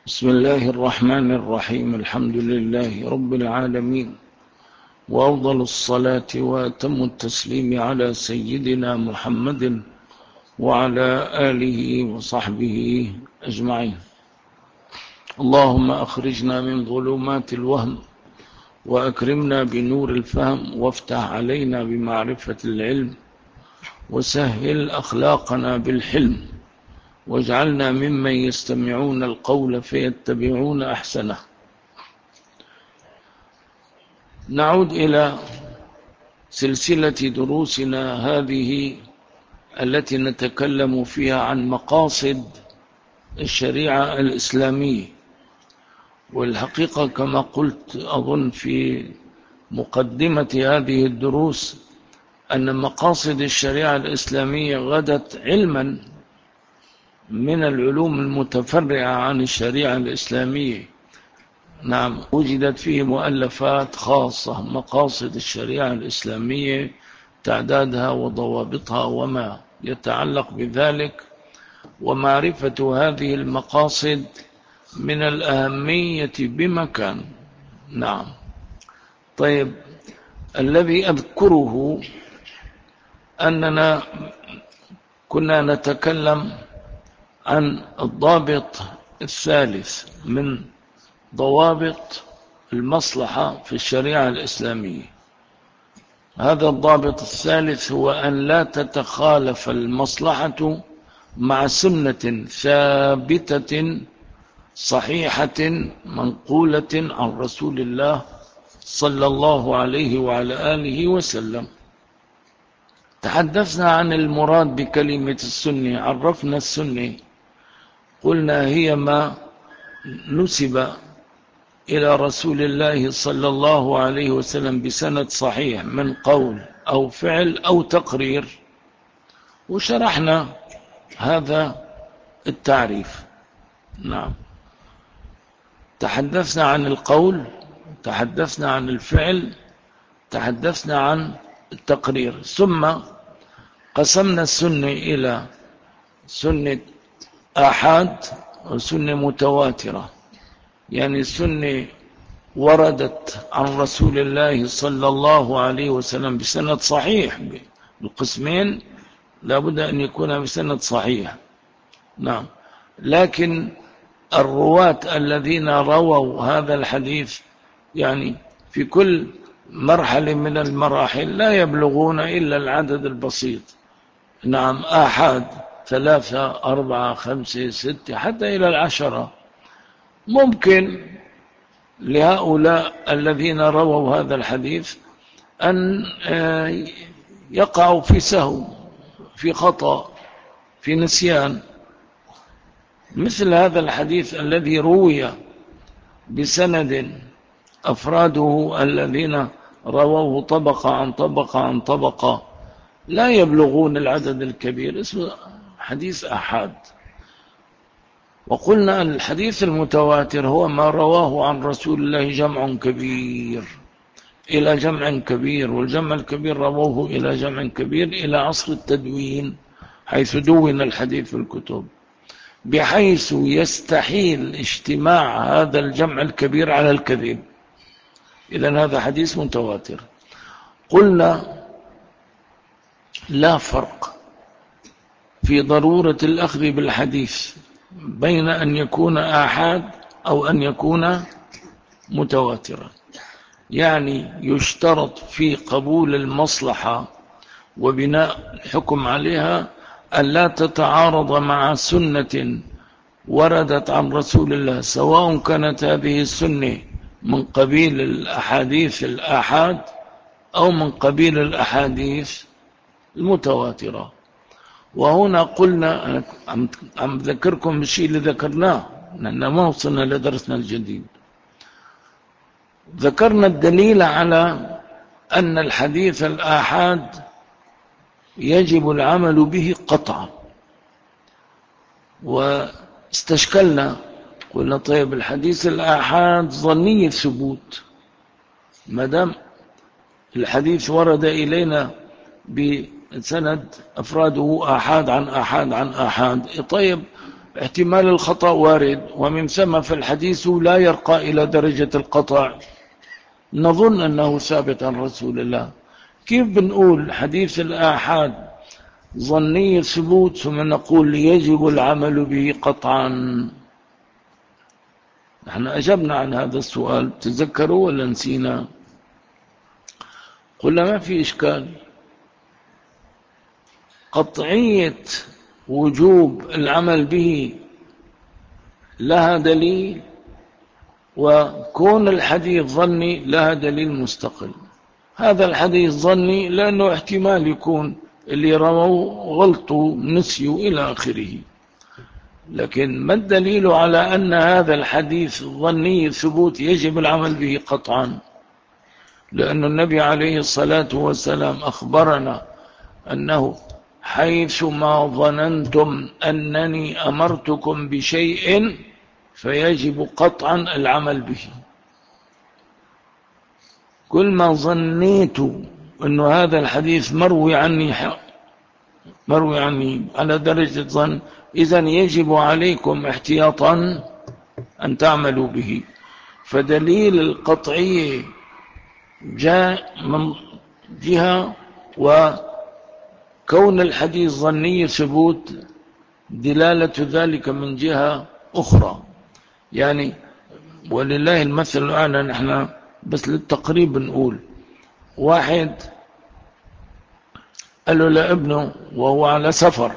بسم الله الرحمن الرحيم. الحمد لله رب العالمين، وأفضل الصلاة وأتم التسليم على سيدنا محمد وعلى آله وصحبه أجمعين. اللهم أخرجنا من ظلمات الوهم وأكرمنا بنور الفهم، وافتح علينا بمعرفة العلم، وسهل أخلاقنا بالحلم، واجعلنا ممن يستمعون القول فيتبعون أحسنه. نعود إلى سلسلة دروسنا هذه التي نتكلم فيها عن مقاصد الشريعة الإسلامية. والحقيقة كما قلت أظن في مقدمة هذه الدروس أن مقاصد الشريعة الإسلامية غدت علما من العلوم المتفرعة عن الشريعة الإسلامية. نعم، وجدت فيه مؤلفات خاصة مقاصد الشريعة الإسلامية، تعدادها وضوابطها وما يتعلق بذلك. ومعرفة هذه المقاصد من الأهمية بمكان. نعم. طيب، الذي أذكره أننا كنا نتكلم عن الضابط الثالث من ضوابط المصلحة في الشريعة الإسلامية. هذا الضابط الثالث هو أن لا تتخالف المصلحة مع سنة ثابتة صحيحة منقولة عن رسول الله صلى الله عليه وعلى آله وسلم. تحدثنا عن المراد بكلمة السنة، عرفنا السنة، قلنا هي ما نسب إلى رسول الله صلى الله عليه وسلم بسند صحيح من قول أو فعل أو تقرير، وشرحنا هذا التعريف. نعم، تحدثنا عن القول، تحدثنا عن الفعل، تحدثنا عن التقرير، ثم قسمنا السنة إلى سنة آحاد وسنة متواترة. يعني السنة وردت عن رسول الله صلى الله عليه وسلم بسند صحيح، القسمين لابد أن يكون بسند صحيح. نعم، لكن الرواة الذين رووا هذا الحديث يعني في كل مرحلة من المراحل لا يبلغون إلا العدد البسيط. نعم، آحاد 3 4 5 6 حتى إلى 10. ممكن لهؤلاء الذين رووا هذا الحديث أن يقعوا في سهو، في خطأ، في نسيان. مثل هذا الحديث الذي روي بسند أفراده الذين رووه طبقة عن طبقة عن طبقة لا يبلغون العدد الكبير، اسمه حديث أحاد. وقلنا الحديث المتواتر هو ما رواه عن رسول الله جمع كبير إلى جمع كبير، والجمع الكبير رووه إلى جمع كبير إلى عصر التدوين، حيث دون الحديث في الكتب، بحيث يستحيل اجتماع هذا الجمع الكبير على الكذب. إذن هذا حديث متواتر. قلنا لا فرق في ضرورة الأخذ بالحديث بين أن يكون آحاد أو أن يكون متواترا. يعني يشترط في قبول المصلحة وبناء الحكم عليها أن لا تتعارض مع سنة وردت عن رسول الله، سواء كانت هذه السنة من قبيل الأحاديث الآحاد أو من قبيل الأحاديث المتواترة. وهنا قلنا، عم ذكركم بالشيء اللي ذكرناه لأننا ما وصلنا لدرسنا الجديد. ذكرنا الدليل على أن الحديث الآحاد يجب العمل به قطعا، واستشكلنا قلنا طيب الحديث الآحاد ظني الثبوت، ما دام الحديث ورد إلينا بسند أفراده آحاد عن آحاد عن آحاد، طيب احتمال الخطأ وارد، ومن ثم فالحديث لا يرقى إلى درجة القطع، نظن أنه ثابت عن رسول الله. كيف بنقول حديث الآحاد ظني الثبوت ثم نقول يجب العمل به قطعا؟ نحن أجبنا عن هذا السؤال، تذكروا ولا نسينا؟ قلنا ما في إشكال، قطعية وجوب العمل به لها دليل، وكون الحديث ظني لها دليل مستقل. هذا الحديث ظني لأنه احتمال يكون اللي رووا غلطوا نسيوا إلى آخره، لكن ما الدليل على أن هذا الحديث ظني ثبوت يجب العمل به قطعا؟ لأن النبي عليه الصلاة والسلام أخبرنا أنه حيث ما ظننتم أنني أمرتكم بشيء فيجب قطعا العمل به. كل ما ظنيت أن هذا الحديث مروي عني على درجة ظن، إذن يجب عليكم احتياطا أن تعملوا به. فدليل القطعية جاء من جهة، وكون الحديث ظني ثبوت دلالة ذلك من جهة أخرى. يعني ولله المثل الأعلى، نحن بس للتقريب نقول واحد قال له لابنه وهو على سفر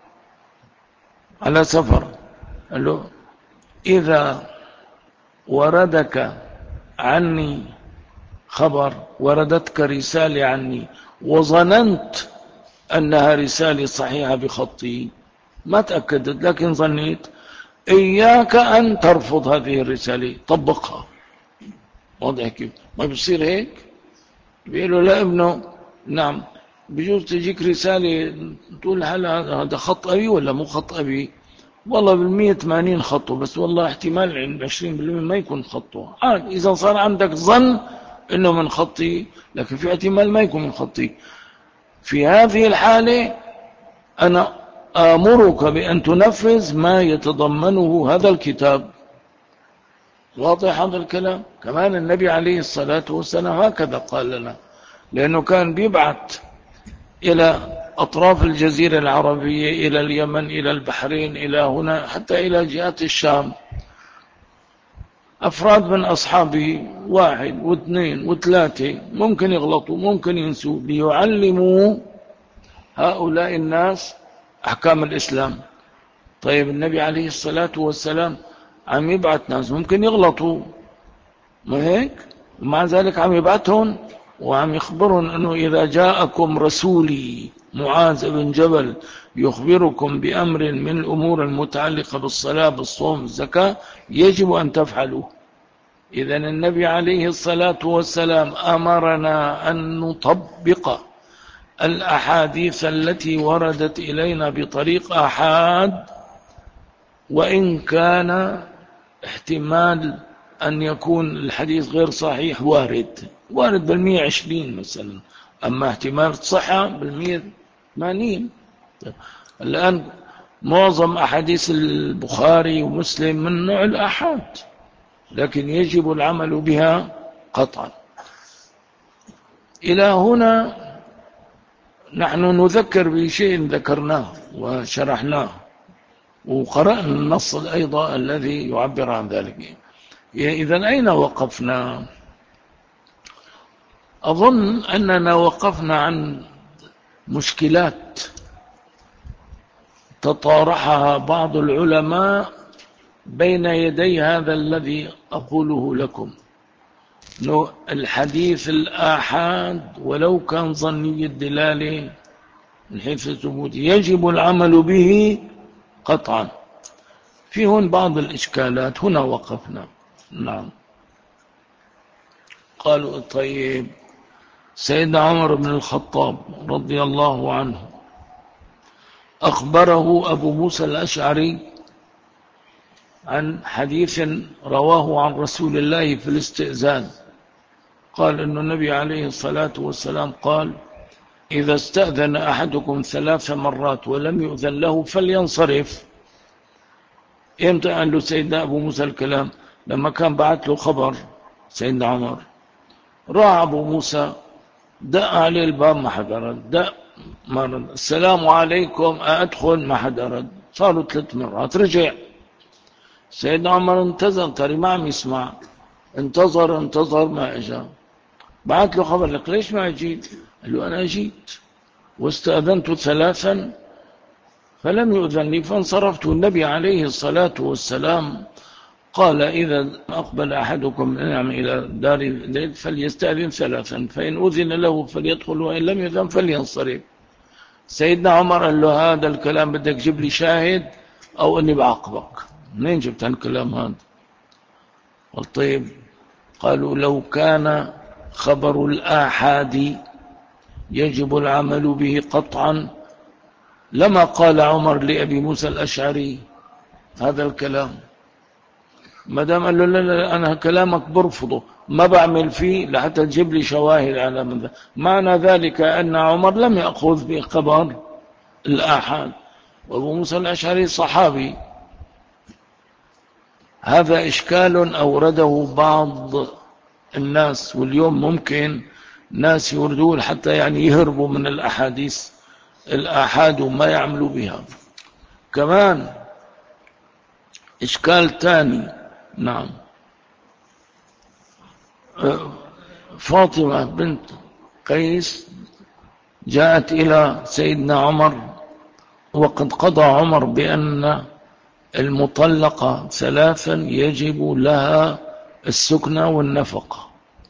قال له إذا وردك عني خبر، وردتك رسالة عني وظننت أنها رسالة صحيحة بخطي، ما تأكدت لكن ظنيت، إياك أن ترفض هذه الرسالة، طبقها. واضح كيف؟ ما بيصير هيك؟ بيقولوا لابنه نعم بجوز تجيك رسالة تقول هل هذا خط أبي ولا مو خط أبي؟ والله بالمية 80 خطه، بس والله احتمال 20% ما يكون خطه. إذا صار عندك ظن إنه من خطي، لكن في احتمال ما يكون من خطي. في هذه الحالة أنا آمرك بأن تنفذ ما يتضمنه هذا الكتاب. واضح هذا الكلام؟ كمان النبي عليه الصلاة والسلام هكذا قال لنا، لأنه كان بيبعث إلى أطراف الجزيرة العربية، إلى اليمن، إلى البحرين، إلى هنا، حتى إلى جهات الشام، أفراد من أصحابه 1 و2 و3 ممكن يغلطوا ممكن ينسوا، ليعلموا هؤلاء الناس أحكام الإسلام. طيب النبي عليه الصلاة والسلام عم يبعث ناس ممكن يغلطوا، ما هيك؟ ومع ذلك عم يبعثهم وعم يخبرهم أنه إذا جاءكم رسولي معاذ بن جبل يخبركم بأمر من الأمور المتعلقة بالصلاة بالصوم الزكاة يجب أن تفعلوه. إذن النبي عليه الصلاة والسلام أمرنا أن نطبق الأحاديث التي وردت إلينا بطريق آحاد، وإن كان احتمال أن يكون الحديث غير صحيح وارد 120 مثلا، أما احتمال صحة 180. الآن معظم أحاديث البخاري ومسلم من نوع الآحاد، لكن يجب العمل بها قطعا. إلى هنا نحن نذكر بشيء ذكرناه وشرحناه، وقرأنا النص أيضا الذي يعبر عن ذلك. إذن أين وقفنا؟ أظن أننا وقفنا عن مشكلات تطارحها بعض العلماء بين يدي هذا الذي أقوله لكم. الحديث الآحاد ولو كان ظني الدلالة من حيث الثبوت يجب العمل به قطعا. في هون بعض الإشكالات، هنا وقفنا. نعم. قالوا طيب سيدنا عمر بن الخطاب رضي الله عنه أخبره أبو موسى الأشعري عن حديث رواه عن رسول الله في الاستئذان، قال إن النبي عليه الصلاة والسلام قال إذا استأذن أحدكم 3 مرات ولم يؤذن له فلينصرف. إمتى قال له سيدنا أبو موسى الكلام؟ لما كان بعت له خبر سيدنا عمر، راح أبو موسى دق عليه الباب ما حدا رد، دق مرة السلام عليكم أدخل ما حدا رد، صاروا 3 مرات، رجع سيدنا عمر انتظر، ترى ما عم يسمع، انتظر ما اجى، بعت له خبر لك ليش ما جيت؟ قال له انا جيت واستأذنت 3 فلم يؤذن لي فانصرفت. النبي عليه الصلاة والسلام قال إذا أقبل أحدكم إلى دار الليل فليستأذن 3 فإن أذن له فليدخل وإن لم يؤذن فلينصرف. سيدنا عمر قال له هذا الكلام بدك جيب لي شاهد أو أني بعاقبك. منين جبت هالكلام هذا؟ قال طيب، قالوا لو كان خبر الآحاد يجب العمل به قطعا لما قال عمر لأبي موسى الأشعري هذا الكلام. ما دام قال له لا لا أنا كلامك برفضه ما بعمل فيه لحتى تجيب لي شواهد على من ذا، معنى ذلك أن عمر لم يأخذ بخبر الآحاد وأبو موسى الأشعري صحابي. هذا إشكال أورده بعض الناس، واليوم ممكن ناس يوردون حتى يعني يهربوا من الأحاديث الآحاد وما يعملوا بها. كمان إشكال تاني، نعم، فاطمة بنت قيس جاءت إلى سيدنا عمر وقد قضى عمر بأن المطلقة 3 يجب لها السكنى والنفقة.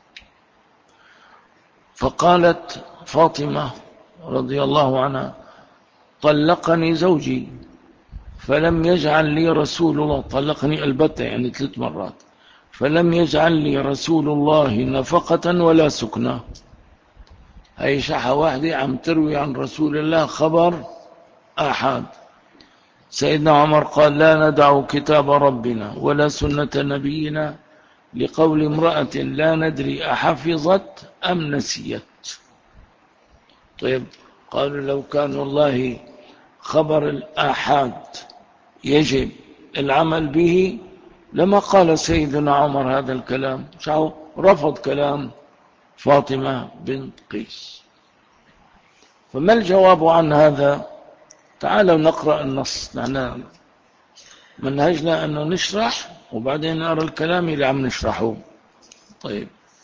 فقالت فاطمة رضي الله عنها طلقني زوجي فلم يجعل لي رسول الله، طلقني البتة يعني 3 مرات، فلم يجعل لي رسول الله نفقة ولا سكنى. هي شحة واحدة عم تروي عن رسول الله خبر آحاد. سيدنا عمر قال لا ندع كتاب ربنا ولا سنة نبينا لقول امرأة لا ندري أحفظت أم نسيت. طيب، قالوا لو كان والله خبر الآحاد يجب العمل به لما قال سيدنا عمر هذا الكلام، شعو رفض كلام فاطمة بنت قيس. فما الجواب عن هذا؟ تعالوا نقرأ النص، نحن منهجنا أنه نشرح وبعدين نقرأ الكلام اللي عم نشرحه. طيب،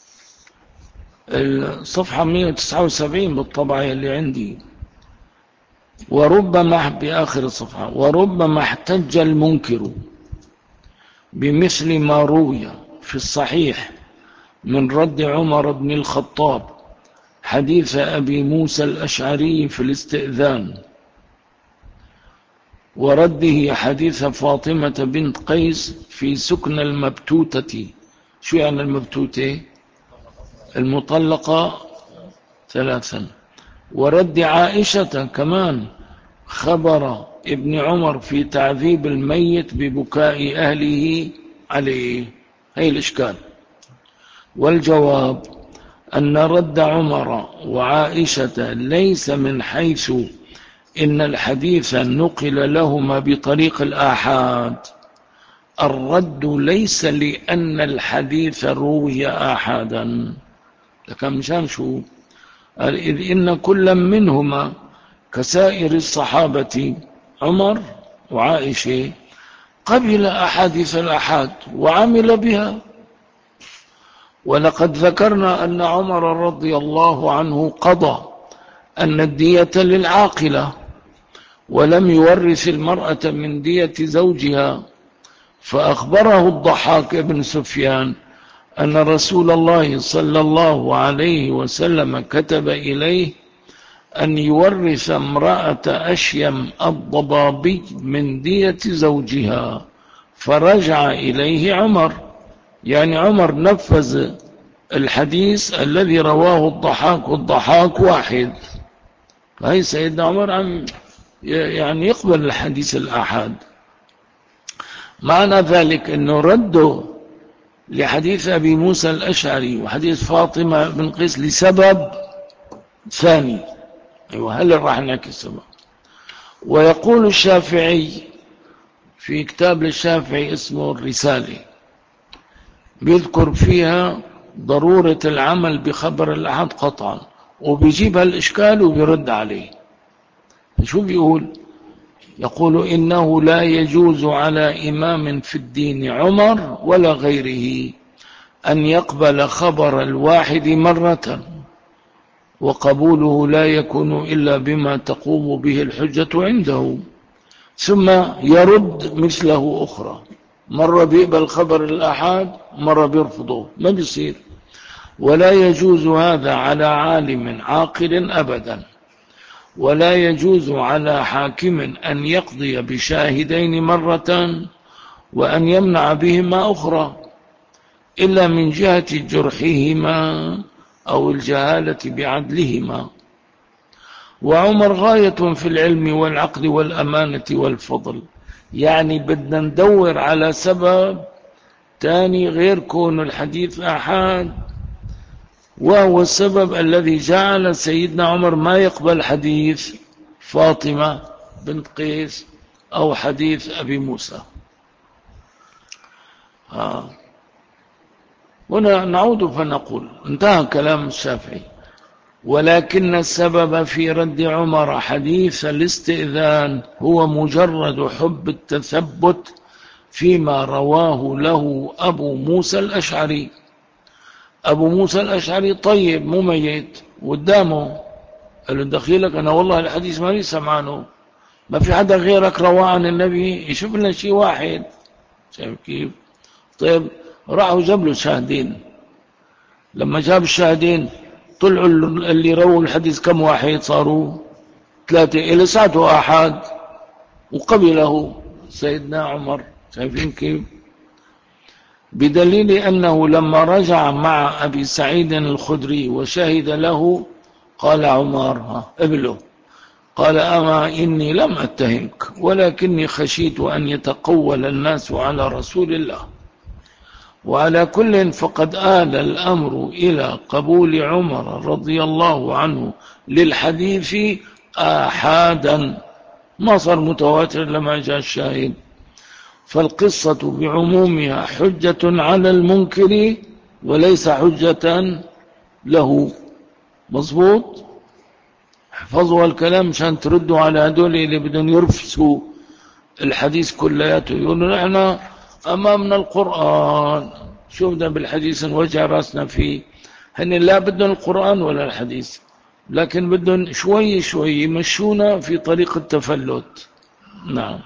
الصفحة 179 بالطبعة اللي عندي، وربما بآخر الصفحة وربما احتج المنكر بمثل ما روي في الصحيح من رد عمر بن الخطاب حديث أبي موسى الأشعري في الاستئذان ورده حديث فاطمة بنت قيس في سكن المبتوتة. شو يعني المبتوتة؟ المطلقة 3. ورد عائشة كمان خبر ابن عمر في تعذيب الميت ببكاء أهله عليه. هي الإشكال. والجواب أن رد عمر وعائشة ليس من حيث إن الحديث نقل لهما بطريق الآحاد، الرد ليس لأن الحديث روي آحادا، لكن مشان شو قال إذ إن كل منهما كسائر الصحابة عمر وعائشة قبل أحاديث الآحاد وعمل بها. ولقد ذكرنا أن عمر رضي الله عنه قضى أن الدية للعاقلة ولم يورث المرأة من دية زوجها، فأخبره الضحاك بن سفيان أن رسول الله صلى الله عليه وسلم كتب إليه أن يورث امرأة أشيم الضبابي من دية زوجها، فرجع إليه عمر. يعني عمر نفذ الحديث الذي رواه الضحاك، والضحاك واحد. فهي سيدنا عمر عم يعني يقبل الحديث الآحاد. معنى ذلك أنه رده لحديث أبي موسى الأشعري وحديث فاطمة بن قيس لسبب ثاني. أيوة، هل راح نحكي السبب؟ ويقول الشافعي في كتاب للشافعي اسمه الرسالة، بيذكر فيها ضرورة العمل بخبر الأحد قطعا، وبيجيب هالإشكال وبيرد عليه. شو بيقول؟ يقول إنه لا يجوز على إمام في الدين عمر ولا غيره أن يقبل خبر الواحد مرة، وقبوله لا يكون إلا بما تقوم به الحجة عنده، ثم يرد مثله أخرى. مرة بيقبل خبر الأحد، مرة بيرفضه، ما بيصير. ولا يجوز هذا على عالم عاقل أبدا، ولا يجوز على حاكم أن يقضي بشاهدين مرة وأن يمنع بهما أخرى، إلا من جهة جرحهما أو الجهالة بعدلهما. وعمر غاية في العلم والعقل والأمانة والفضل. يعني بدنا ندور على سبب تاني غير كون الحديث آحاد، وهو السبب الذي جعل سيدنا عمر ما يقبل حديث فاطمة بنت قيس أو حديث أبي موسى. هنا نعود فنقول انتهى كلام الشافعي. ولكن السبب في رد عمر حديث الاستئذان هو مجرد حب التثبت فيما رواه له أبو موسى الأشعري. أبو موسى الأشعري طيب مو ميت، قدامه قال له دخيلك أنا والله الحديث ما لي سمعانه، ما في حدا غيرك رواه عن النبي، يشوف لنا شيء واحد. شايف كيف؟ طيب راحوا جاب له شاهدين. لما جاب الشاهدين طلعوا اللي رووا الحديث كم واحد؟ صاروا 3. إلى ساعته أحد وقبله سيدنا عمر. شايفين كيف؟ بدليل أنه لما رجع مع أبي سعيد الخدري وشهد له قال عمر ابله، قال أما إني لم أتهمك ولكني خشيت أن يتقول الناس على رسول الله. وعلى كل فقد آل الأمر إلى قبول عمر رضي الله عنه للحديث آحادا، ما صار متواتر لما جاء الشاهد. فالقصة بعمومها حجة على المنكر وليس حجة له. مظبوط؟ احفظوا الكلام عشان تردوا على هدول اللي بدهم يرفسوا الحديث كلياته، يقولوا نحن أمامنا القرآن، شو بدنا بالحديث نوجع راسنا فيه؟ هن لا بدهم القرآن ولا الحديث، لكن بدهم شوي شوي يمشونا في طريق التفلت. نعم.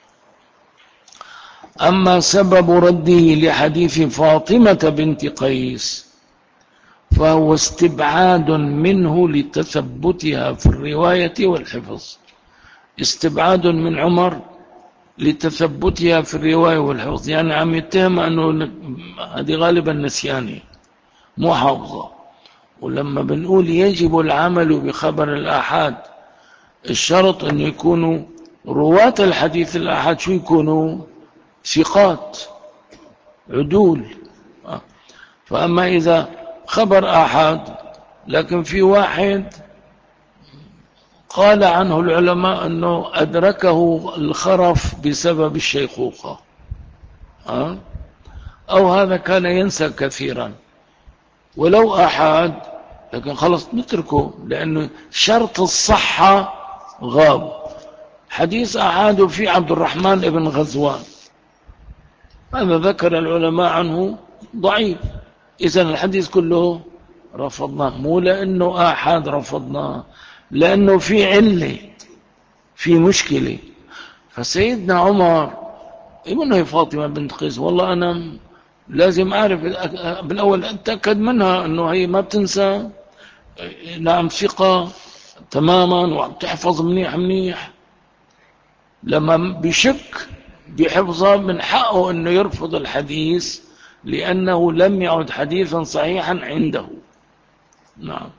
أما سبب رده لحديث فاطمة بنت قيس فهو استبعاد منه لتثبتها في الرواية والحفظ. استبعاد من عمر لتثبتها في الرواية والحفظ، يعني عم يتهم أنه هذه غالبا نسياني مو حافظة. ولما بنقول يجب العمل بخبر الآحاد، الشرط أن يكونوا رواة الحديث الآحاد شو يكونوا؟ ثقات عدول. فأما إذا خبر آحاد لكن في واحد قال عنه العلماء أنه أدركه الخرف بسبب الشيخوخة، أو هذا كان ينسى كثيرا، ولو آحاد لكن خلص نتركه لأنه شرط الصحة غاب. حديث آحاد في عبد الرحمن بن غزوان، هذا ذكر العلماء عنه ضعيف، إذن الحديث كله رفضناه، مو لأنه آحاد رفضناه، لأنه في علة، في مشكلة. فسيدنا عمر يقول له فاطمة بنت قيس والله أنا لازم أعرف بالأول أتأكد منها أنه هي ما بتنسى، نعم ثقة تماما وبتحفظ منيح منيح. لما بشك بحفظها من حقه أنه يرفض الحديث لأنه لم يعد حديثا صحيحا عنده. نعم.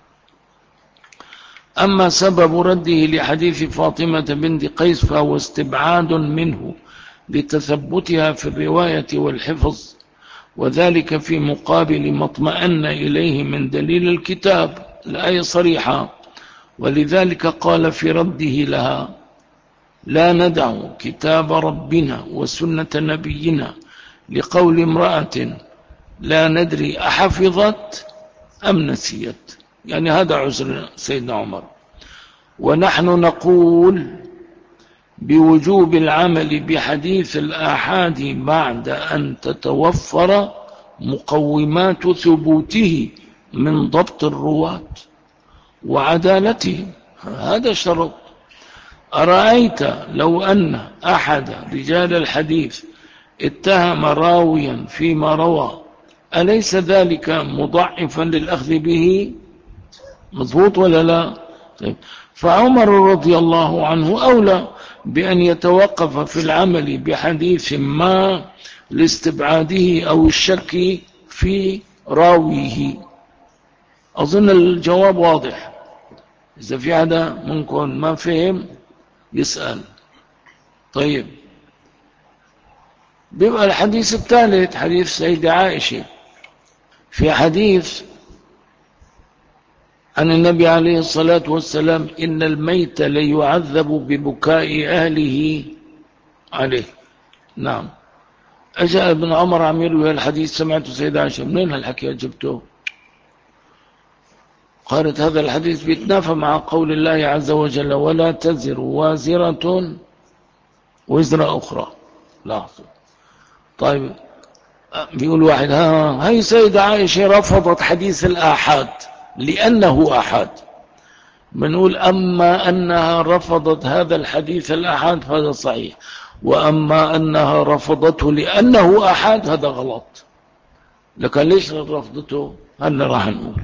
أما سبب رده لحديث فاطمة بنت قيس فهو استبعاد منه لتثبتها في الرواية والحفظ، وذلك في مقابل ما اطمأن إليه من دليل الكتاب، الآية صريحة. ولذلك قال في رده لها لا ندع كتاب ربنا وسنة نبينا لقول امرأة لا ندري أحفظت أم نسيت، يعني هذا عذر سيدنا عمر. ونحن نقول بوجوب العمل بحديث الآحاد بعد أن تتوفر مقومات ثبوته من ضبط الرواة وعدالته، هذا شرط. أرأيت لو أن أحد رجال الحديث اتهم راويا فيما روى، أليس ذلك مضعفا للأخذ به؟ مضبوط ولا لا؟ طيب. فعمر رضي الله عنه أولى بأن يتوقف في العمل بحديث ما لاستبعاده أو الشك في راويه. أظن الجواب واضح. إذا في حدا منكم ما فهم يسأل. طيب، بيبقى الحديث الثالث حديث سيدة عائشة. في حديث عن النبي عليه الصلاة والسلام: إن الميت ليعذب ببكاء أهله عليه. نعم. أجاء ابن عمر عم يروي الحديث، سمعت سيدة عائشة: منين هالحكي جبته؟ قالت: هذا الحديث بيتنافى مع قول الله عز وجل: ولا تزر وازرة وزر أخرى. لا. طيب، بيقول واحد: هاي سيدة عائشة رفضت حديث الآحاد لأنه آحاد. بنقول: أما أنها رفضت هذا الحديث الآحاد فهذا صحيح، وأما أنها رفضته لأنه آحاد هذا غلط. لكن ليش رفضته؟ هذا راح نقول.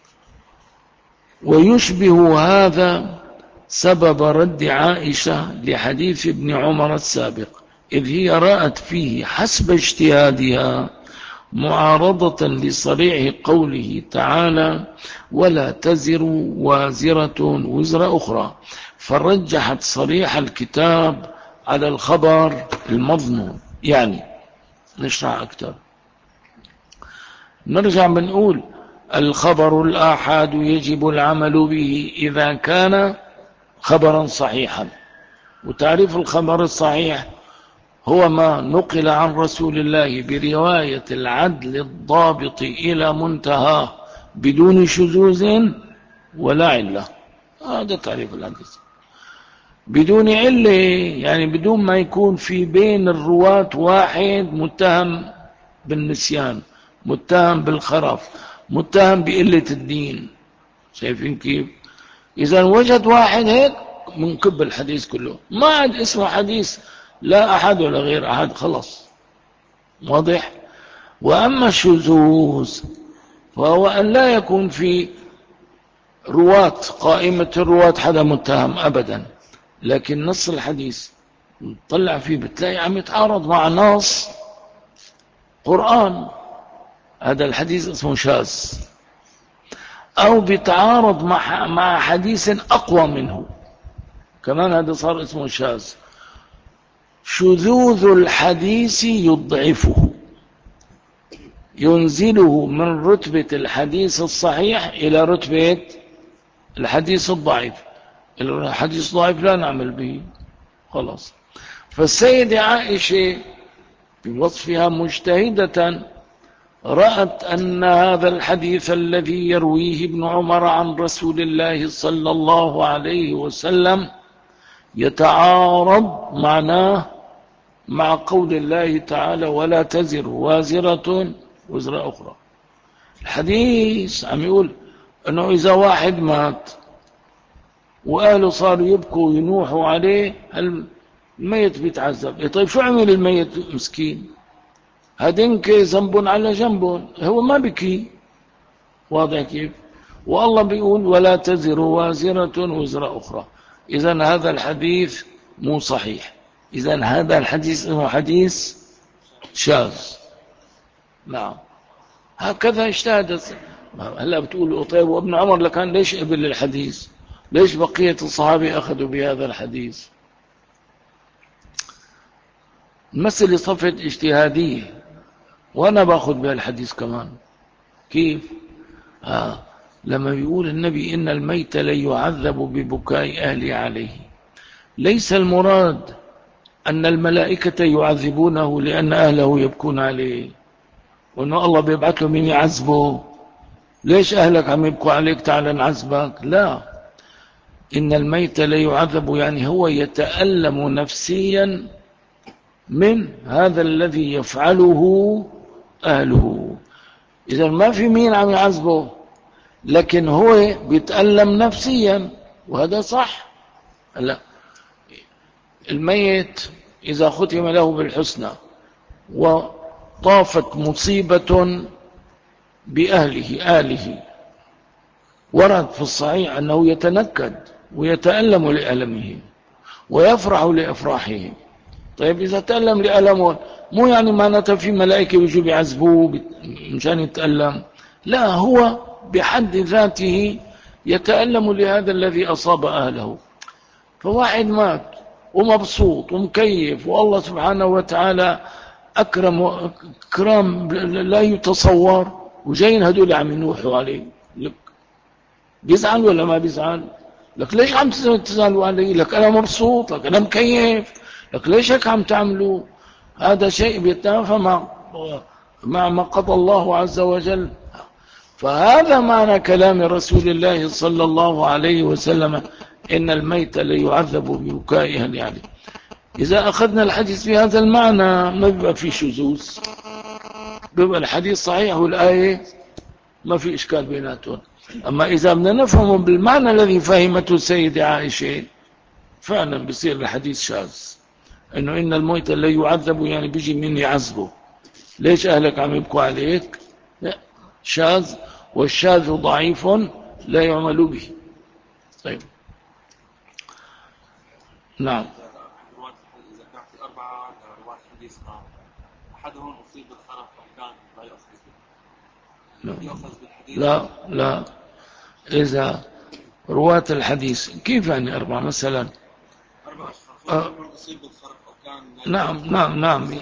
ويشبه هذا سبب رد عائشة لحديث ابن عمر السابق، إذ هي رأت فيه حسب اجتهادها معارضة لصريح قوله تعالى: ولا تزر وازرة وزر أخرى، فرجحت صريح الكتاب على الخبر المضمون. يعني نشرح أكثر. نرجع بنقول: الخبر الآحاد يجب العمل به إذا كان خبرا صحيحا. وتعريف الخبر الصحيح هو ما نقل عن رسول الله برواية العدل الضابط إلى منتهى بدون شذوذ ولا علة. هذا تعريف الحديث. بدون علة يعني بدون ما يكون في بين الرواة واحد متهم بالنسيان، متهم بالخرف، متهم بقلة الدين. شايفين كيف؟ إذا وجد واحد هيك منكب الحديث كله، ما عاد اسمه حديث لا أحد ولا غير أحد، خلص. واضح؟ وأما الشذوذ فهو أن لا يكون في رواة قائمة الرواة حدا متهم أبدا، لكن نص الحديث طلع فيه بتلاقي عم يتعارض مع نص قرآن، هذا الحديث اسمه شاذ. أو بيتعارض مع حديث أقوى منه، كمان هذا صار اسمه شاذ. شذوذ الحديث يضعفه، ينزله من رتبة الحديث الصحيح إلى رتبة الحديث الضعيف. الحديث الضعيف لا نعمل به، خلاص. فالسيدة عائشة بوصفها مجتهدة رأت أن هذا الحديث الذي يرويه ابن عمر عن رسول الله صلى الله عليه وسلم يتعارض معناه مع قول الله تعالى: ولا تزر وازرة وزر أخرى. الحديث عم يقول أنه إذا واحد مات وأهله صاروا يبكوا وينوحوا عليه، الميت بيتعذب. طيب شو عمل الميت مسكين؟ هدنك ذنب على جنب، هو ما بكي. واضح كيف؟ والله بيقول: ولا تزر وازرة وزر أخرى. إذن هذا الحديث مو صحيح، إذن هذا الحديث هو حديث شاذ. نعم. هكذا اجتهدت. هلا بتقول: طيب وابن عمر لكان ليش قبل الحديث؟ ليش بقية الصحابة أخذوا بهذا الحديث؟ المسألة صفت اجتهادية، وأنا بأخذ بها الحديث كمان. كيف؟ لما بيقول النبي: إن الميت ليعذب ببكاء أهله عليه، ليس المراد أن الملائكة يعذبونه لأن أهله يبكون عليه، وأنه الله بيبعث له من يعذبه. ليش أهلك عم يبكوا عليك تعال نعذبك؟ لا، إن الميت لا يعذب يعني هو يتألم نفسيا من هذا الذي يفعله أهله. إذا ما في مين عم يعذبه، لكن هو بيتألم نفسيا، وهذا صح. لا، الميت إذا ختم له بالحسنى وطافت مصيبة بأهله ورد في الصحيح أنه يتنكد ويتألم لألمه ويفرح لإفراحه. طيب إذا تألم لألمه مو يعني معناتها في ملائكة يجوا بيعذبوه مشان يتألم، لا، هو بحد ذاته يتألم لهذا الذي أصاب أهله. فواحد مات ومبسوط ومكيف، والله سبحانه وتعالى أكرم إكرام لا يتصور، وجايين هدول عم ينوحوا عليه. لك بيزعل ولا ما بيزعل؟ لك ليش عم تزعلوا علي؟ لك أنا مبسوط، لك أنا مكيف، لك ليش هيك عم تعملوا؟ هذا شيء بيتنافى مع ما قضى الله عز وجل. فهذا معنى كلام رسول الله صلى الله عليه وسلم إن الميت ليعذب ببكائه يعني. إذا أخذنا الحديث في هذا المعنى ما بيبقى فيه شذوذ، بيبقى الحديث صحيح والآية ما في إشكال بيناتهم. أما إذا بدنا نفهمه بالمعنى الذي فهمته السيدة عائشة فعلا بيصير الحديث شاذ، إنه إن الميت لا يعذب يعني بيجي من يعذبه. ليش أهلك عم يبكوا عليك؟ لا، شاذ، والشاذ ضعيف لا يعمل به. طيب، نعم. إذا كان في 4 رواة حديث أحدهم أصيب بالخرف وكان لا يؤخذ بالحديث. لا، إذا رواة الحديث كيف يعني 4 مثلا؟ 4 أشخاص أصيب بالخرف وكان نعم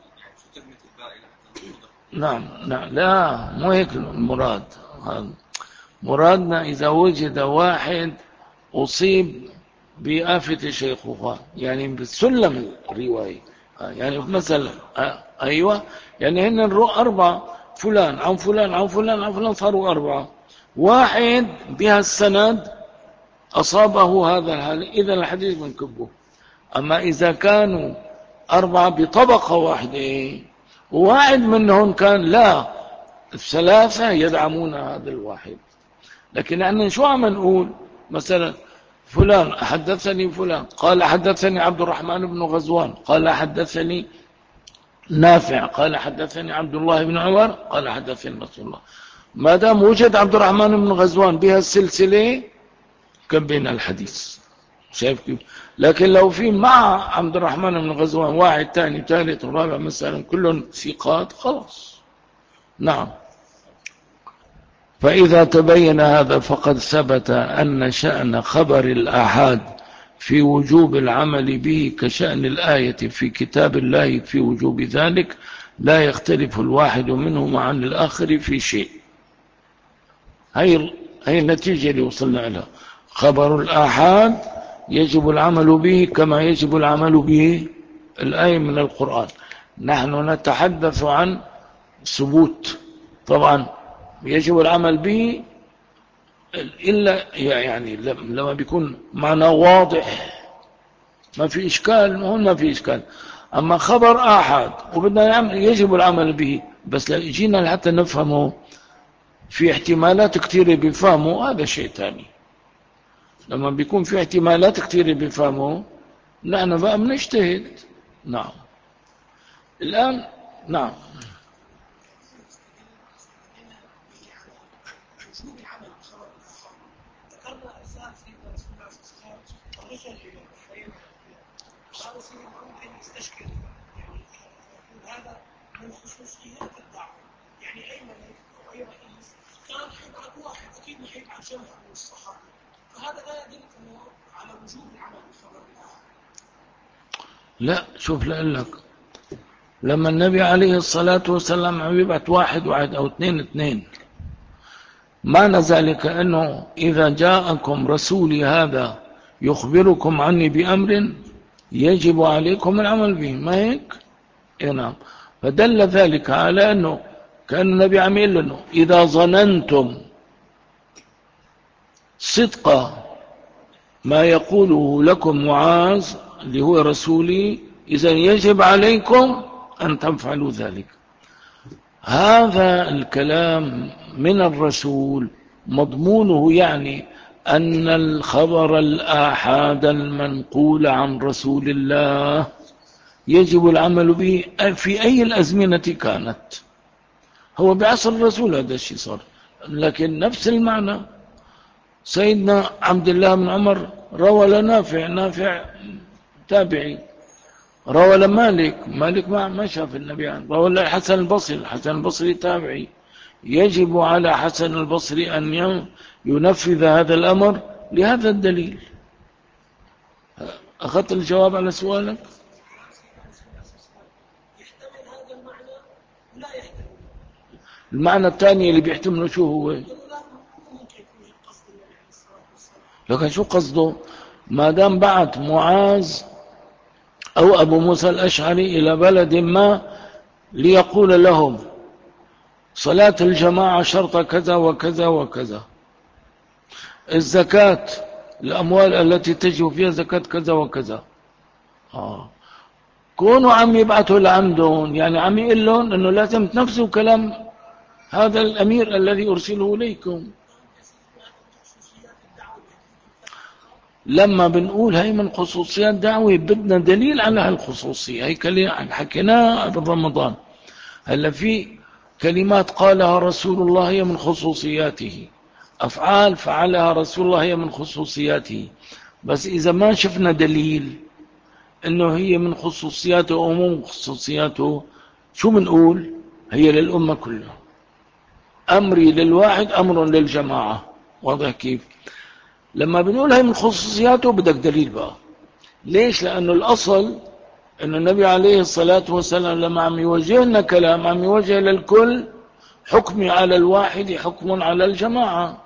لا، مو هيك المراد. مرادنا إذا وجد واحد أصيب بآفة شيخوخة، يعني بسلم الرواية، يعني مثلا أيوة، يعني هن 4 فلان عن فلان عن فلان عن فلان صاروا 4، واحد بها السند أصابه هذا الحال، إذا الحديث بنكبه. أما إذا كانوا 4 بطبقة واحدة وواحد منهم كان لا، 3 يدعمون هذا الواحد. لكن احنا شو عم نقول؟ مثلا فلان حدثني فلان قال حدثني عبد الرحمن بن غزوان قال حدثني نافع قال حدثني عبد الله بن عمر قال حدثني رسول الله. ما دام وجد عبد الرحمن بن غزوان بها السلسلة كبينا الحديث. شايف كيف؟ لكن لو في مع عبد الرحمن بن غزوان واحد ثاني ثالث ورابع مثلا كلهم ثقات خلاص. نعم. فإذا تبين هذا فقد ثبت أن شأن خبر الآحاد في وجوب العمل به كشأن الآية في كتاب الله في وجوب ذلك، لا يختلف الواحد منهما عن الآخر في شيء. هي النتيجة اللي وصلنا لها. خبر الآحاد يجب العمل به كما يجب العمل به الآية من القرآن. نحن نتحدث عن ثبوت، طبعا يجب العمل به إلا يعني لما بيكون معنى واضح ما في إشكال، هون ما في إشكال. أما خبر آحاد وبدنا يجب العمل به، بس لو جينا لحتى نفهمه في احتمالات كثيرة بفهمه هذا شيء ثاني. لما بيكون في احتمالات كثيرة بفهمه نحن بقى بنجتهد. نعم. الآن نعم. هذا من خصوصيات الدعوة، يعني أي ملك أو أي رئيس كان حيبعث واحد أكيد ما حيبعث جماعة من الصحابة، فهذا لا يدل على وجوب العمل بخبر الآخر. لا، شوف لك لما النبي عليه الصلاة والسلام عم يبعث واحد أو اثنين، معنى ذلك أنه إذا جاءكم رسولي هذا يخبركم عني بأمر يجب عليكم العمل به، ما هيك؟ نعم. فدل ذلك على أنه كان النبي عميل لنا إذا ظننتم صدق ما يقوله لكم معاذ اللي هو رسولي، إذا يجب عليكم أن تفعلوا ذلك. هذا الكلام من الرسول مضمونه يعني أن الخبر الآحاد المنقول عن رسول الله يجب العمل به في أي الأزمنة كانت. هو بعصر الرسول هذا الشيء صار، لكن نفس المعنى. سيدنا عبد الله بن عمر روى لنافع، نافع تابعي، روى لمالك، مالك ما شاف النبي عنه، روى لحسن البصري، الحسن البصري تابعي. يجب على حسن البصري أن ينفذ هذا الأمر لهذا الدليل. أخذت الجواب على سؤالك؟ يحتمل هذا المعنى ولا يحتمل؟ المعنى الثاني اللي بيحتمله شو هو؟ ممكن يكون القصد النبي عليه الصلاة والسلام. لكن شو قصده؟ ما دام بعت معاذ أو أبو موسى الأشعري إلى بلد ما ليقول لهم صلاة الجماعة شرط كذا وكذا وكذا، الزكاة الأموال التي تجب فيها زكاة كذا وكذا، كونوا عم يبعثوا لعندهم، يعني عم يقول لهم أنه لازم تنفذوا كلام هذا الأمير الذي أرسله إليكم. لما بنقول هي من خصوصيات دعوة بدنا دليل على هالخصوصية. هي كلمة حكيناها برمضان. هلا في كلمات قالها رسول الله هي من خصوصياته، أفعال فعلها رسول الله هي من خصوصياته، بس إذا ما شفنا دليل أنه هي من خصوصياته أو مو من خصوصياته، شو بنقول؟ هي للأمة كلها. أمري للواحد أمر للجماعة. واضح كيف؟ لما بنقول هي من خصوصياته بدك دليل بقى. ليش؟ لأنه الأصل أن النبي عليه الصلاة والسلام لما عم يوجهنا كلام عم يوجه للكل، حكمي على الواحد حكم على الجماعة.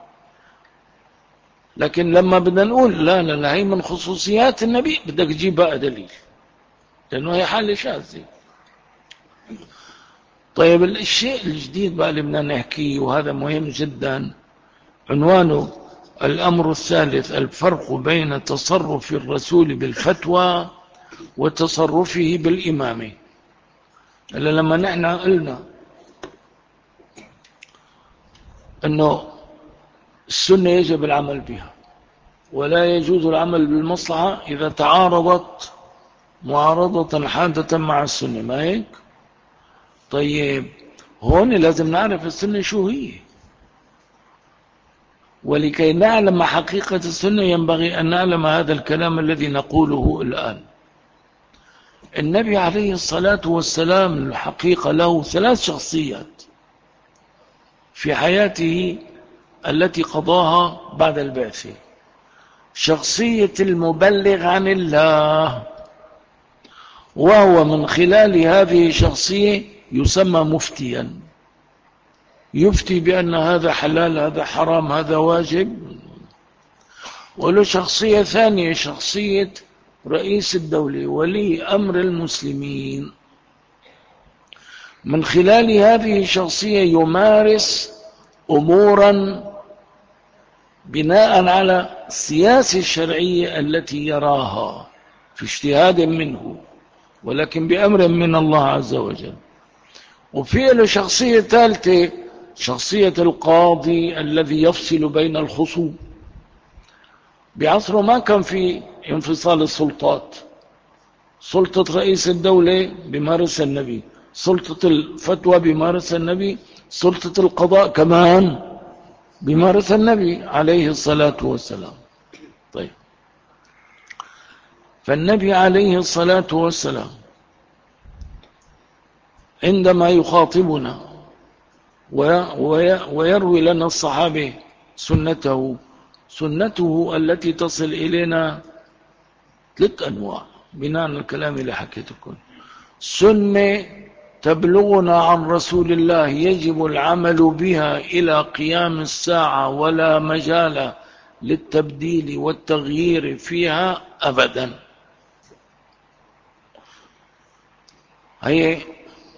لكن لما بدنا نقول لا لا لا هي من خصوصيات النبي، بدك تجيب بقى دليل، لأنه هي حالة شاذة. طيب الشيء الجديد بقى اللي بدنا نحكيه، وهذا مهم جدا، عنوانه الأمر الثالث: الفرق بين تصرف الرسول بالفتوى وتصرفه بالإمامة. إلا لما نحن قلنا أنه السنة يجب العمل بها ولا يجوز العمل بالمصلحة إذا تعارضت معارضة حادة مع السنة، ما هيك؟ طيب هون لازم نعرف السنة شو هي، ولكي نعلم حقيقة السنة ينبغي أن نعلم هذا الكلام الذي نقوله الآن. النبي عليه الصلاة والسلام الحقيقة له 3 شخصيات في حياته التي قضاها بعد البعثة. شخصية المبلغ عن الله، وهو من خلال هذه الشخصية يسمى مفتيا، يفتي بأن هذا حلال هذا حرام هذا واجب. وله شخصية ثانية، شخصية رئيس الدولة ولي أمر المسلمين. من خلال هذه الشخصية يمارس أمورا بناء على السياسة الشرعية التي يراها في اجتهاد منه، ولكن بأمر من الله عز وجل. وفي له شخصية ثالثة، شخصية القاضي الذي يفصل بين الخصوم. بعصره ما كان في انفصال السلطات، سلطة رئيس الدولة بمارس النبي، سلطة الفتوى بمارس النبي، سلطة القضاء كمان بمارس النبي عليه الصلاة والسلام. طيب، فالنبي عليه الصلاة والسلام عندما يخاطبنا ويروي لنا الصحابة سنته التي تصل إلينا 3 أنواع بناء على الكلام اللي حكيتكم. سنة تبلغنا عن رسول الله يجب العمل بها إلى قيام الساعة، ولا مجال للتبديل والتغيير فيها أبدا. هي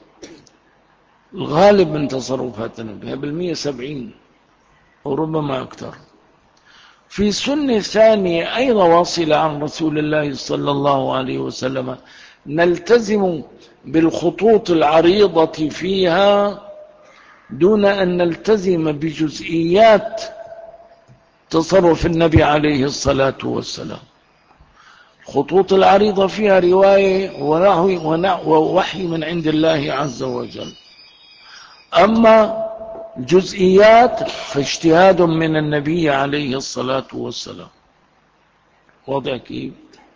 الغالب من تصرفات النبي بالمية 70 وربما أكثر. في سنة ثانية أيضا واصلة عن رسول الله صلى الله عليه وسلم نلتزم بالخطوط العريضة فيها دون أن نلتزم بجزئيات تصرف النبي عليه الصلاة والسلام. خطوط العريضة فيها رواية ووحي من عند الله عز وجل، أما جزئيات فاجتهاد من النبي عليه الصلاة والسلام. واضح كيف؟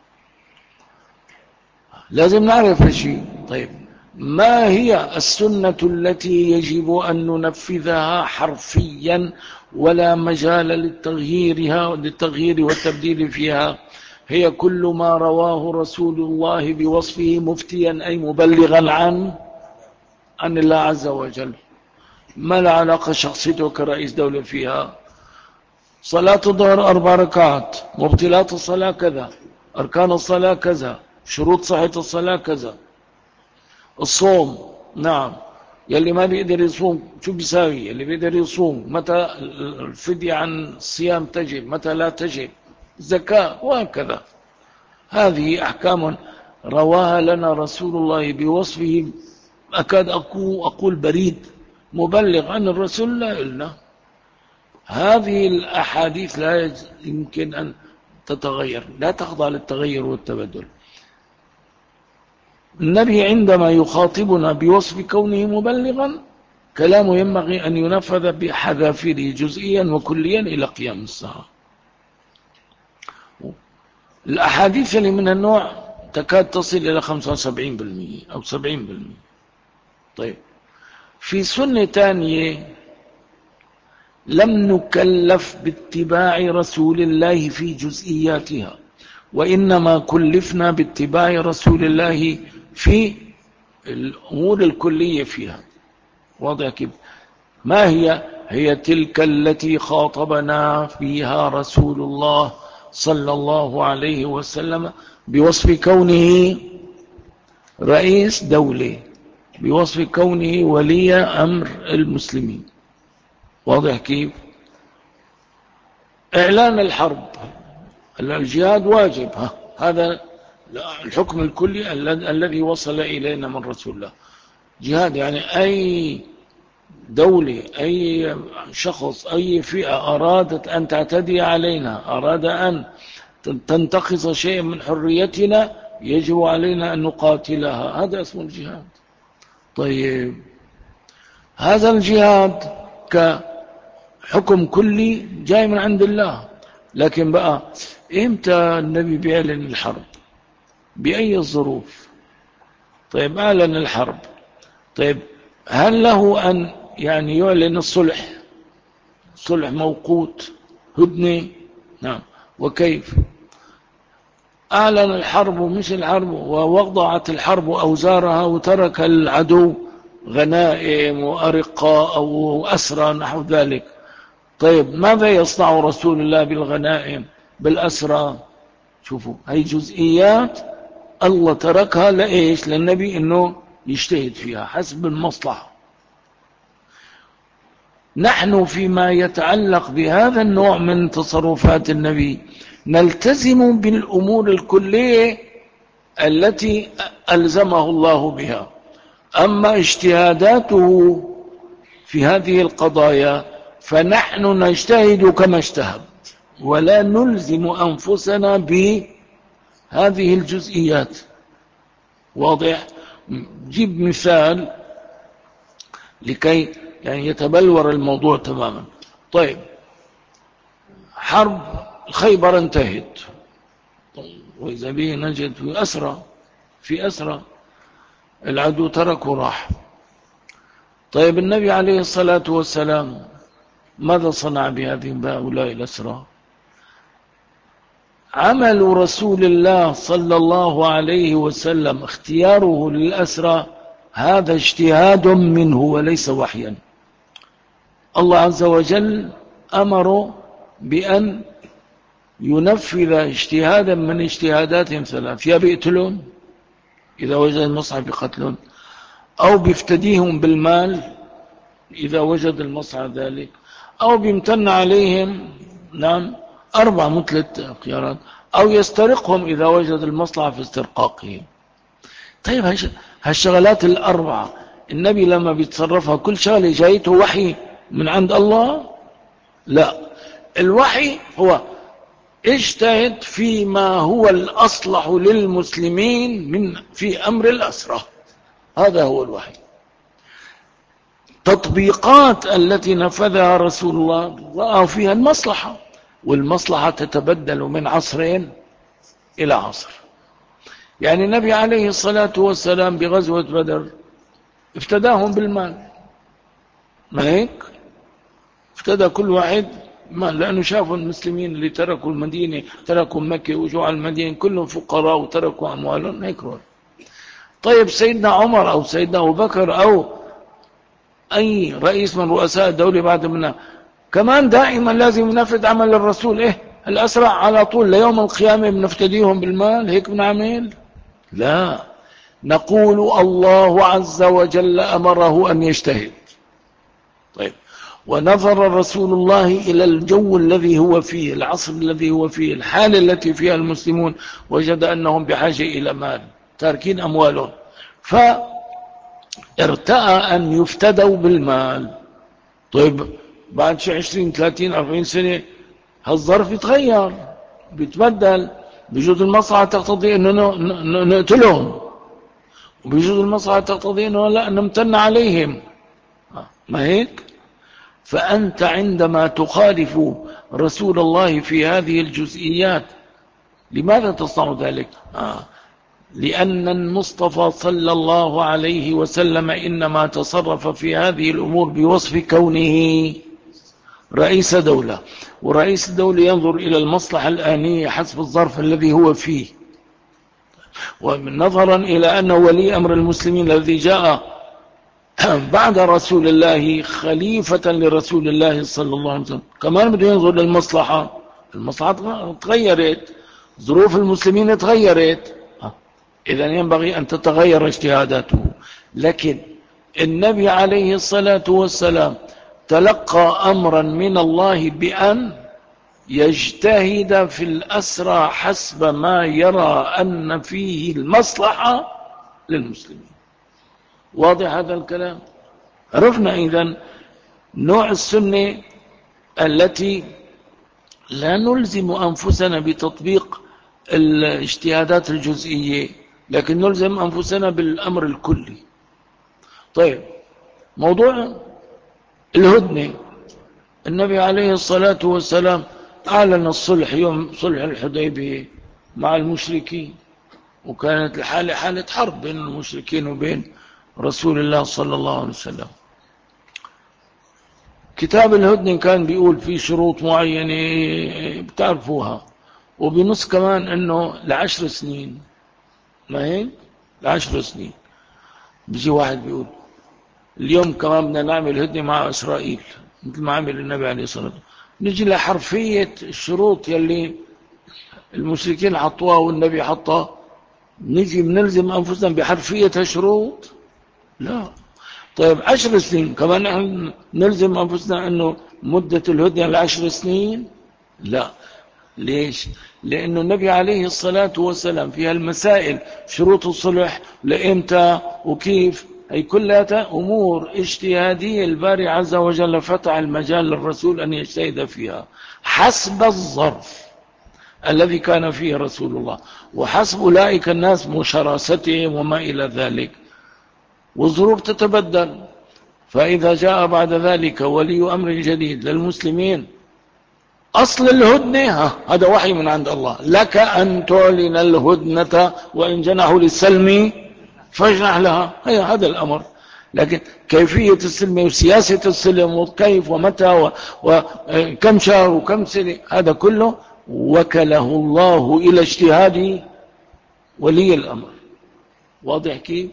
لازم نعرف هالشيء. طيب ما هي السنة التي يجب أن ننفذها حرفيا ولا مجال للتغيير والتبديل فيها؟ هي كل ما رواه رسول الله بوصفه مفتيا أي مبلغا عن الله عز وجل. ما لا علاقة شخصيته كرئيس دولة فيها؟ صلاة الظهر 4 ركعات، مبطلات الصلاة كذا، أركان الصلاة كذا، شروط صحة الصلاة كذا. الصوم نعم، يلي ما بيقدر يصوم شو بيساوي؟ يلي بيقدر يصوم متى الفدية عن الصيام تجب، متى لا تجب، زكاة وهكذا. هذه أحكام رواها لنا رسول الله بوصفه أكاد أقول بريد مبلغ عن الرسول لا إلنا. هذه الأحاديث لا يمكن أن تتغير، لا تخضع للتغير والتبدل. النبي عندما يخاطبنا بوصف كونه مبلغا كلامه ينبغي أن ينفذ بحذافيره جزئيا وكليا إلى قيام الساعة. الأحاديث اللي من النوع تكاد تصل إلى 75% أو 70%. طيب في سنة ثانية لم نكلف باتباع رسول الله في جزئياتها، وإنما كلفنا باتباع رسول الله في الأمور الكلية فيها. واضح كيف؟ ما هي تلك التي خاطبنا فيها رسول الله صلى الله عليه وسلم بوصف كونه رئيس دولة، بوصف كونه ولي أمر المسلمين. واضح كيف؟ إعلان الحرب، الجهاد واجب، هذا الحكم الكلي الذي وصل إلينا من رسول الله. جهاد يعني أي دولة، أي شخص، أي فئة أرادت أن تعتدي علينا، أراد أن تنتقص شيئا من حريتنا، يجب علينا أن نقاتلها. هذا اسمه الجهاد. طيب هذا الجهاد كحكم كلي جاي من عند الله، لكن بقى إمتى النبي بيعلن الحرب؟ بأي الظروف؟ طيب أعلن الحرب، طيب هل له أن يعني يعلن الصلح؟ صلح موقوت، هدنة، نعم، وكيف؟ أعلن الحرب مش الحرب ووضعت الحرب أوزارها وترك العدو غنائم وأرقاء أو أسرى نحو ذلك. طيب ماذا يصنع رسول الله بالغنائم بالأسرى؟ شوفوا هي جزئيات الله تركها لإيش؟ للنبي إنه يجتهد فيها حسب المصلحة. نحن فيما يتعلق بهذا النوع من تصرفات النبي نلتزم بالأمور الكلية التي ألزمه الله بها، أما اجتهاداته في هذه القضايا فنحن نجتهد كما اجتهد ولا نلزم أنفسنا بهذه الجزئيات. واضح؟ جيب مثال لكي يعني يتبلور الموضوع تماما. طيب حرب خيبر انتهت، وإذا به نجد في أسرى العدو تركه راح. طيب النبي عليه الصلاة والسلام ماذا صنع بهؤلاء الأسرى؟ عمل رسول الله صلى الله عليه وسلم اختياره للأسرى هذا اجتهاد منه وليس وحيا. الله عز وجل أمر بأن ينفذ اجتهادا من اجتهاداتهم ثلاث: يا بيقتلون إذا وجد المصحف بقتلون، أو بيفتديهم بالمال إذا وجد المصحف ذلك، أو بيمتن عليهم، نعم 4 مثل الخيارات، أو يسترقهم إذا وجد المصلحة في استرقاقهم. طيب هالشغلات ال4 النبي لما بيتصرفها كل شغلة جايته وحي من عند الله؟ لا، الوحي هو اجتهد فيما هو الأصلح للمسلمين في أمر الأسرة، هذا هو الوحي. تطبيقات التي نفذها رسول الله رأى فيها المصلحة، والمصلحة تتبدل من عصرين إلى عصر. يعني النبي عليه الصلاة والسلام بغزوة بدر افتداهم بالمال، ما هيك؟ افتدى كل واحد مال، لأنه شافوا المسلمين اللي تركوا المدينة، تركوا مكة وجوا على المدينة كلهم فقراء وتركوا أموالهم هيك. طيب سيدنا عمر أو سيدنا أبو بكر أو أي رئيس من رؤساء الدولة بعد منا كمان دائما لازم ينفذ عمل الرسول، الأسرع على طول ليوم القيامة بنفتديهم بالمال، هيك بنعمل؟ لا، نقول الله عز وجل أمره أن يجتهد. طيب، ونظر رسول الله إلى الجو الذي هو فيه، العصر الذي هو فيه، الحالة التي فيها المسلمون، وجد أنهم بحاجة إلى مال، تاركين أموالهم، فارتأى أن يفتدوا بالمال. طيب بعد شي 20 30 40 سنة هالظرف يتغير، بيتبدل، بيجوز المصلحة تقتضي أنه نقتلهم، وبيجوز المصلحة تقتضي أنه لا نمتن عليهم، ما هيك؟ فأنت عندما تخالف رسول الله في هذه الجزئيات لماذا تصنع ذلك؟ لأن المصطفى صلى الله عليه وسلم إنما تصرف في هذه الأمور بوصف كونه رئيس دولة، ورئيس الدولة ينظر إلى المصلحة الآنية حسب الظرف الذي هو فيه، ونظرا إلى أنه ولي أمر المسلمين الذي جاء بعد رسول الله خليفة لرسول الله صلى الله عليه وسلم كمان بده ينظر للمصلحة. المصلحة تغيرت، ظروف المسلمين تغيرت، إذن ينبغي أن تتغير اجتهاداته. لكن النبي عليه الصلاة والسلام تلقى أمرا من الله بأن يجتهد في الأسرى حسب ما يرى أن فيه المصلحة للمسلمين. واضح هذا الكلام؟ عرفنا إذن نوع السنة التي لا نلزم أنفسنا بتطبيق الاجتهادات الجزئية، لكن نلزم أنفسنا بالأمر الكلي. طيب، موضوع الهدنة، النبي عليه الصلاة والسلام أعلن الصلح يوم صلح الحديبية مع المشركين، وكانت الحالة حالة حرب بين المشركين وبين رسول الله صلى الله عليه وسلم. كتاب الهدنة كان بيقول في شروط معينة بتعرفوها، وبنص كمان انه ل10 سنين، ما هيك؟ ل10 سنين. بيجي واحد بيقول اليوم كمان بدنا نعمل هدنة مع إسرائيل مثل ما عمل النبي عليه الصلاة والسلام. نجي لحرفية الشروط يلي المشركين حطوها والنبي حطها، نجي بنلزم أنفسنا بحرفية الشروط؟ لا. طيب 10 سنين كمان نحن نلزم أنفسنا أنه مدة الهدنة ل10 سنين؟ لا. ليش؟ لأنه النبي عليه الصلاة والسلام في هالمسائل شروط الصلح لإمتى وكيف، هي كلها أمور اجتهادية الباري عز وجل فتح المجال للرسول أن يجتهد فيها حسب الظرف الذي كان فيه رسول الله، وحسب أولئك الناس مشراستهم وما إلى ذلك، والظروف تتبدل. فإذا جاء بعد ذلك ولي أمر جديد للمسلمين، أصل الهدنة هذا وحي من عند الله، لك أن تعلن الهدنة وإن جنحوا للسلم فاجنح لها، هذا الأمر. لكن كيفية السلم وسياسة السلم وكيف ومتى وكم شهر وكم سنة، هذا كله وكله الله إلى اجتهاد ولي الأمر. واضح كيف؟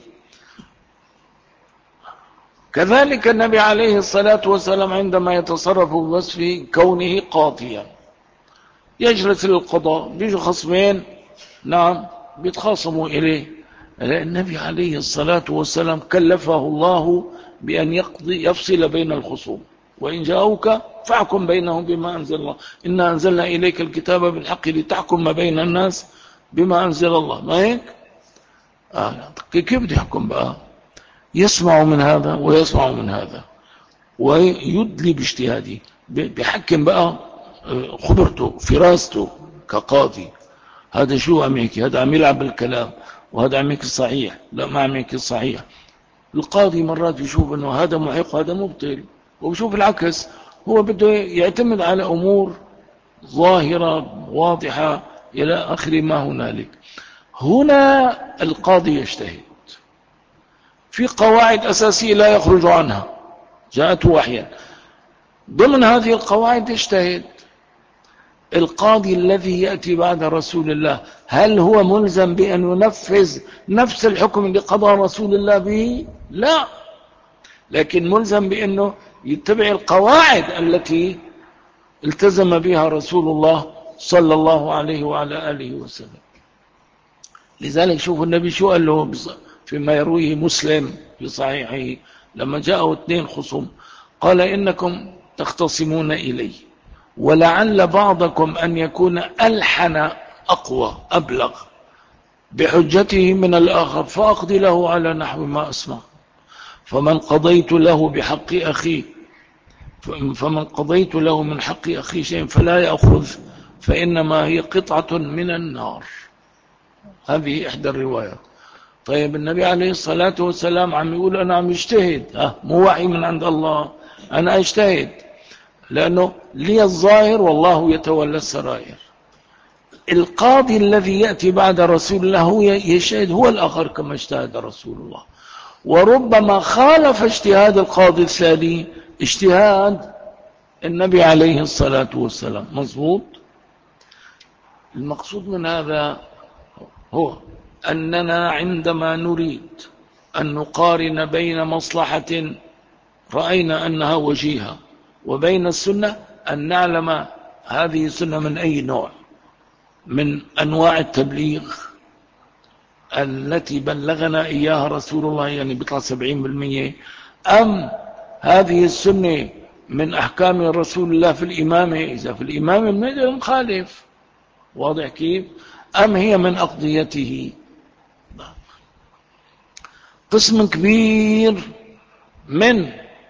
كذلك النبي عليه الصلاة والسلام عندما يتصرف بوصف كونه قاضيا، يجلس للقضاء، بيجوا خصمين نعم بيتخاصموا إليه. النبي عليه الصلاة والسلام كلفه الله بأن يفصل بين الخصوم، وإن جاءوك فاحكم بينهم بما أنزل الله، إنا أنزلنا إليك الكتاب بالحق لتحكم ما بين الناس بما أنزل الله. ما هيك؟ كيف بده يحكم بقى؟ يسمع من هذا ويسمع من هذا ويدلي باجتهاده، بيحكم بقى خبرته فراسته كقاضي. هذا شو عم يحكي؟ هذا عم يلعب بالكلام، وهذا عم يحكي الصحيح، لا ما عم يحكي الصحيح. القاضي مرات يشوف انه هذا محق وهذا مبطل، وبشوف العكس، هو بده يعتمد على امور ظاهرة واضحة الى اخر ما هنالك. هنا القاضي يجتهد في قواعد اساسية لا يخرج عنها، جاءته وحيا، ضمن هذه القواعد يجتهد. القاضي الذي يأتي بعد رسول الله هل هو ملزم بأن ينفذ نفس الحكم اللي قضى رسول الله به؟ لا، لكن ملزم بأنه يتبع القواعد التي التزم بها رسول الله صلى الله عليه وعلى آله وسلم. لذلك شوفوا النبي شو قال له فيما يرويه مسلم في صحيحه لما جاءوا اثنين خصوم، قال إنكم تختصمون إلي ولعل بعضكم أن يكون ألحن أقوى أبلغ بحجته من الآخر، فأقضي له على نحو ما أسمع. فمن قضيت له بحق أخيه فمن قضيت له من حق أخي شيء فلا يأخذ، فإنما هي قطعة من النار. هذه إحدى الروايات. طيب النبي عليه الصلاة والسلام عم يقول أنا عم يجتهد، مو وحي من عند الله، أنا أجتهد لأنه لي الظاهر والله يتولى السرائر. القاضي الذي يأتي بعد رسول الله هو يجتهد هو الآخر كما اجتهد رسول الله، وربما خالف اجتهاد القاضي الثاني اجتهاد النبي عليه الصلاة والسلام. مظبوط. المقصود من هذا هو أننا عندما نريد أن نقارن بين مصلحة رأينا أنها وجيهة وبين السنة، أن نعلم هذه السنة من أي نوع من أنواع التبليغ التي بلغنا إياها رسول الله، يعني بيطلع 70%، أم هذه السنة من أحكام رسول الله في الإمامة، إذا في الإمامة بنقدر نخالف، واضح كيف؟ أم هي من أقضيته. قسم كبير من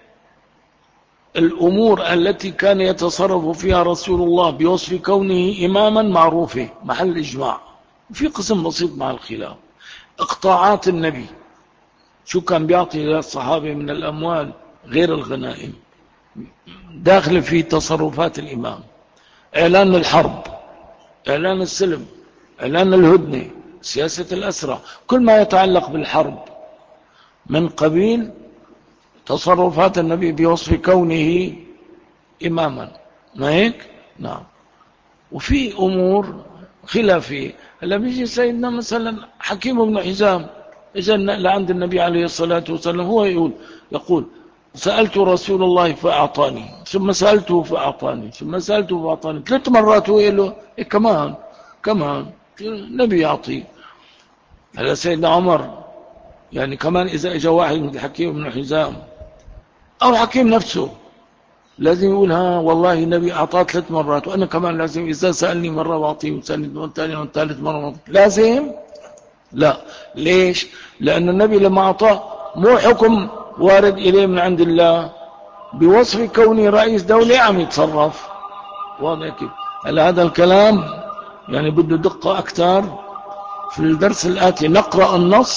الأمور التي كان يتصرف فيها رسول الله بوصف كونه إماما معروفة محل إجماع، في قسم بسيط مع الخلاف. اقطاعات النبي، شو كان بيعطي للصحابة من الأموال غير الغنائم، داخل في تصرفات الإمام. إعلان الحرب، إعلان السلم، إعلان الهدنة، سياسة الأسرى، كل ما يتعلق بالحرب من قبيل تصرفات النبي بوصف كونه إماما. ما هيك؟ نعم. وفي أمور خلافية. هلا بيجي سيدنا مثلا حكيم بن حزام إجا لعند النبي عليه الصلاة والسلام، هو يقول سألت رسول الله فأعطاني، ثم سألته فأعطاني، ثم سألته فأعطاني، 3 مرات هو يقول له كمان النبي يعطي. هلا سيدنا عمر يعني كمان إذا إجا واحد مثل حكيم بن حزام أو حكيم نفسه لازم يقول والله النبي أعطاه 3 مرات، وأنا كمان لازم إذا سألني مرة وأعطيه، وسألني والثالث مرة وأعطيه. لازم؟ لا. ليش؟ لأن النبي لما أعطاه مو حكم وارد إليه من عند الله، بوصف كوني رئيس دولة عم يتصرف. واضح كيف؟ هلا هذا الكلام يعني بده دقة أكثر. في الدرس الآتي نقرأ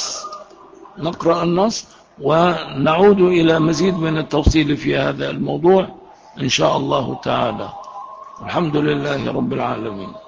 النص ونعود إلى مزيد من التفصيل في هذا الموضوع إن شاء الله تعالى. الحمد لله رب العالمين.